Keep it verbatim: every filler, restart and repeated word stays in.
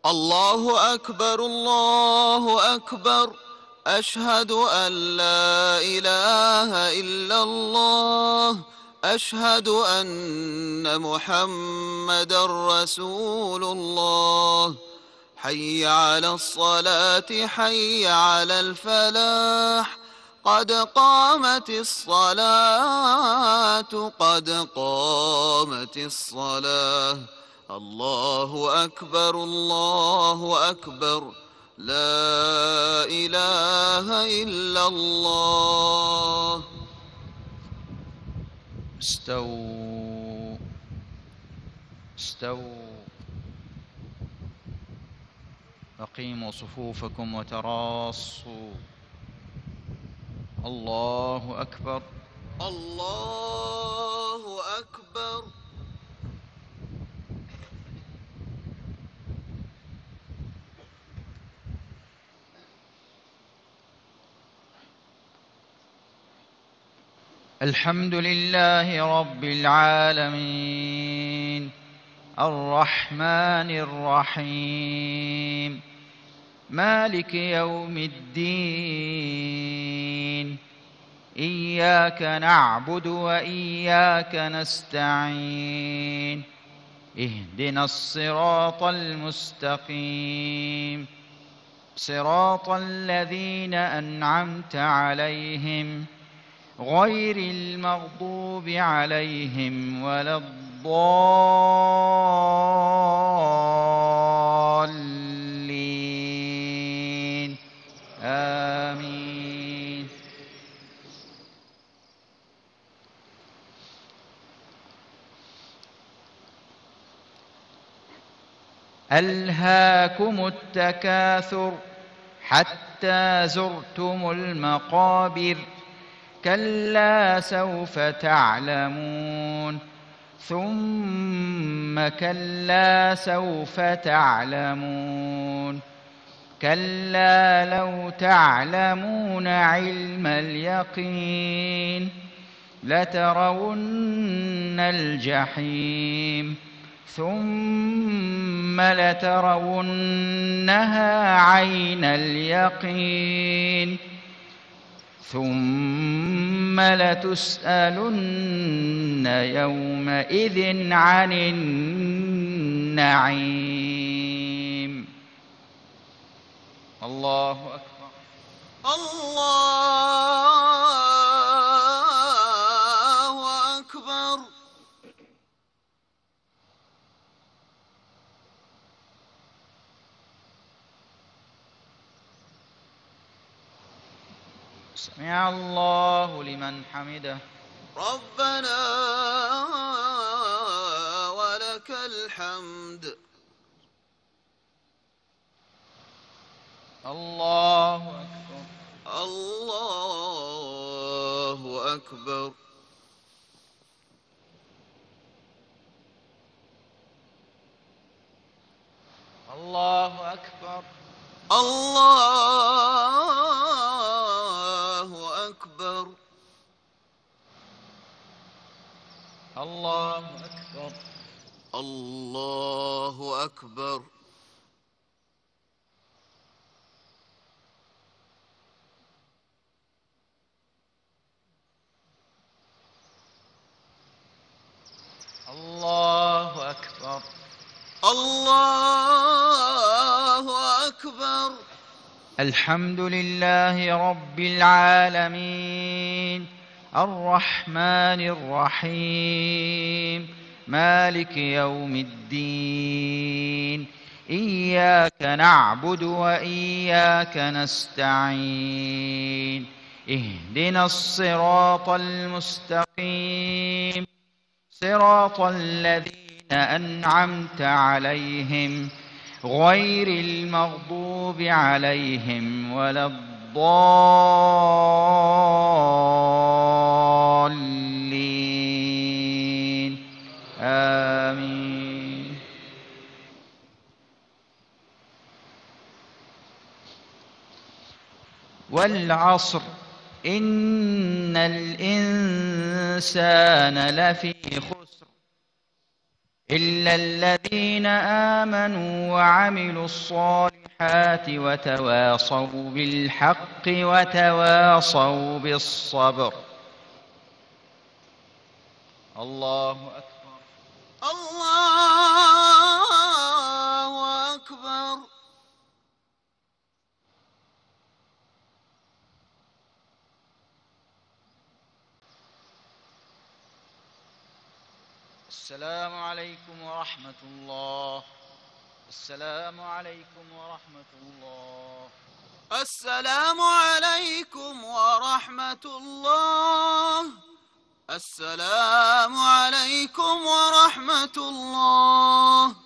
الله أكبر الله أكبر. أشهد أن لا إله إلا الله. أشهد أن محمدًا رسول الله. حي على الصلاة حي على الفلاح. قد قامت الصلاة قد قامت الصلاة. الله أكبر الله أكبر. لا إله إلا الله. استووا استووا أقيموا صفوفكم وتراصوا. الله أكبر الله أكبر. الحمد لله رب العالمين الرحمن الرحيم مالك يوم الدين. إياك نعبد وإياك نستعين. اهدنا الصراط المستقيم صراط الذين أنعمت عليهم غير المغضوب عليهم ولا الضالين آمين. ألهاكم التكاثر حتى زرتم المقابر. كلا سوف تعلمون ثم كلا سوف تعلمون. كلا لو تعلمون علم اليقين لترون الجحيم ثم لترونها عين اليقين ثم لتسألن يومئذ عن النعيم. الله أكبر الله أكبر. سمع الله لمن حمده. ربنا ولك الحمد. الله أكبر الله أكبر. الله أكبر الله أكبر. الله أكبر الله أكبر. الله أكبر الله أكبر. الحمد لله رب العالمين الرحمن الرحيم مالك يوم الدين. إياك نعبد وإياك نستعين. اهدنا الصراط المستقيم صراط الذين أنعمت عليهم غير المغضوب عليهم ولا الضالين آمين. والعصر إن الإنسان لفي خسر إلا إلا الذين آمنوا وعملوا الصالحات وتواصوا بالحق وتواصوا بالصبر. الله أكبر. الله أكبر. السلام عليكم ورحمة الله. السلام عليكم ورحمة الله. السلام عليكم ورحمة الله. السلام عليكم ورحمة الله.